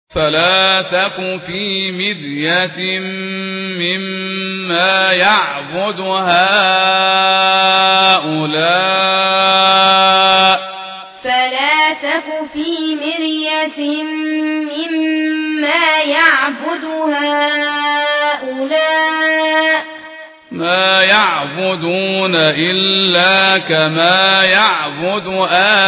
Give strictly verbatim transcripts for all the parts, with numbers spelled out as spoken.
فلا تك في مرية مما يعبد هؤلاء فلا تك في مرية مما يعبد هؤلاء ما يعبدون إلا كما يعبد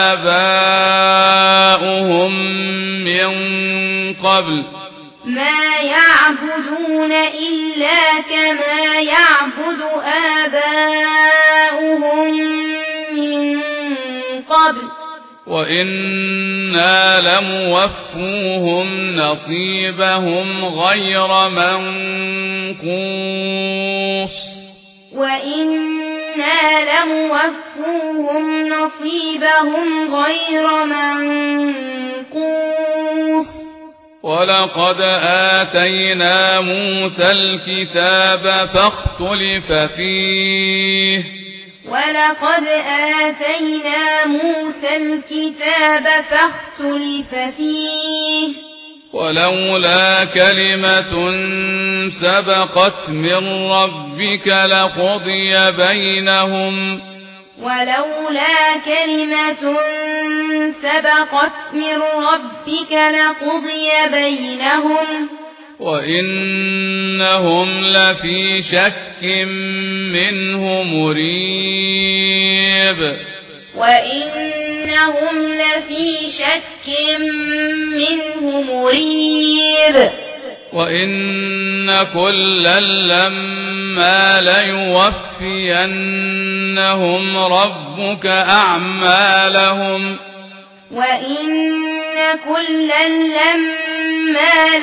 آباؤهم من قبل ما يعبدون إلا كما يعبد آباؤهم من قبل وإنا لموفوهم نصيبهم غير منقوص وإنا لموفوهم نصيبهم غير منقوص ولقد آتينا موسى الكتاب فاختلف فيه ولقد آتينا موسى الكتاب فاختلف فيه ولولا كلمة سبقت من ربك لقضي بينهم ولولا كلمة سبقت من ربك لقضي بينهم وإنهم لفي شك منه مريب وإنهم لفي شك منه مريب وإن كلا لما ليوفينهم ربك أعمالهم وإن كلا لما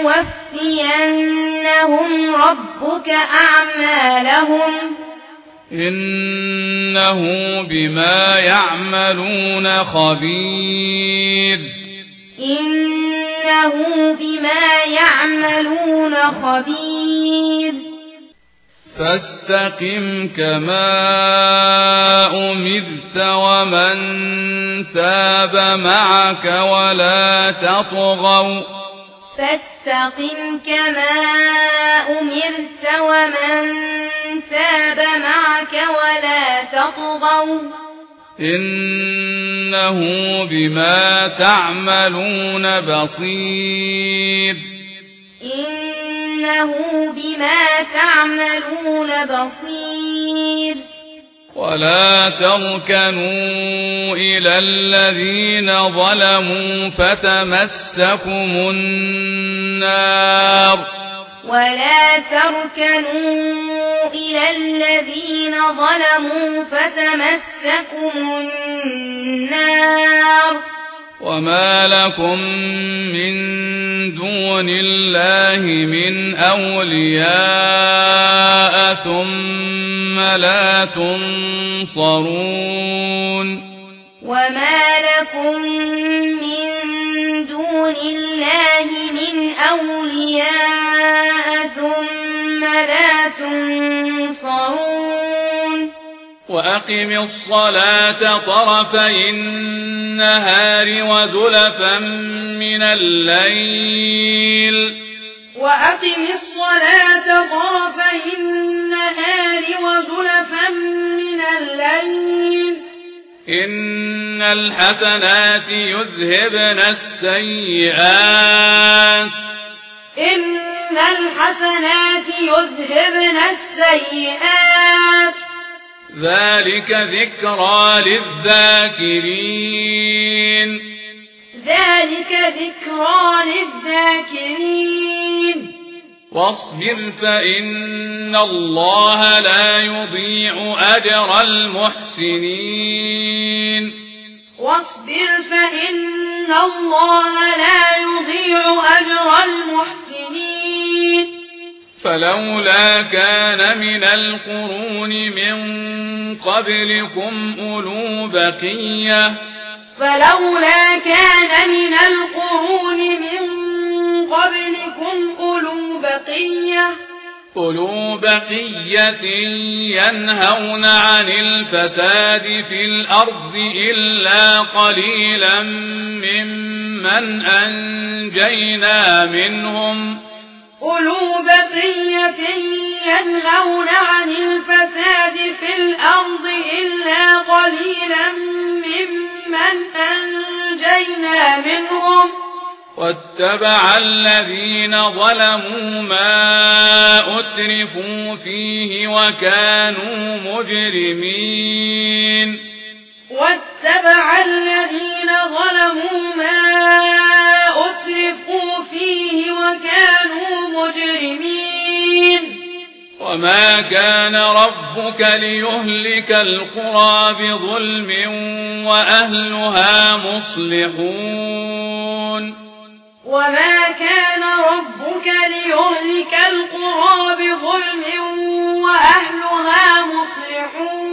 ليوفينهم ربك أعمالهم إنه بما يعملون خبير إنه بما يعملون خبير فاستقم كما أمرت ومن تاب معك ولا تطغوا فاستقم كما أمرت ومن تاب معك ولا تطغوا إنه بما تعملون بصير إنه بما تعملون بصير ولا تركنوا إلى الذين ظلموا فتمسكم النار ولا تركنوا إلى الذين ظلموا فتمسكم النار وما لكم من دون الله من أولياء ثم لا تنصرون وما لكم من دون الله من أولياء ثم لا تنصرون وأقم الصلاة طرفي النهار وزلفا من الليل وأقم الصلاة طرفي النهار وزلفا من الليل إن الحسنات يذهبن السيئات إن الحسنات يذهبن السيئات ذلك ذكرى للذاكرين ذلك ذكرى للذاكرين واصبر فإن الله لا يضيع أجر المحسنين واصبر فإن الله لا يضيع أجر المحسنين فلولا كان من القرون من قبلكم أولو بقية فلولا كان من القرون من قبلكم أولو بقية أولو بقية ينهون عن الفساد في الأرض إلا قليلا ممن ممن أنجينا منهم أولو بقية ينهون عن الفساد في الأرض إلا قليلا ممن أنجينا منهم واتبع الذين ظلموا ما أترفوا فيه وكانوا مجرمين واتبع الذين ظلموا ما أترفوا فيه وكانوا مجرمين وما كان ربك ليهلك القرى بظلم وأهلها مصلحون وما كان ربك ليهلك القرى بظلم وأهلها مصلحون